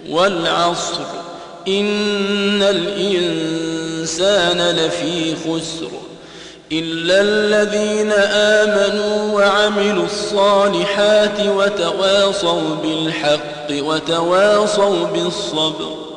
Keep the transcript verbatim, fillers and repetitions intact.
والعصر إن الإنسان لفي خسر إلا الذين آمنوا وعملوا الصالحات وتواصوا بالحق وتواصوا بالصبر.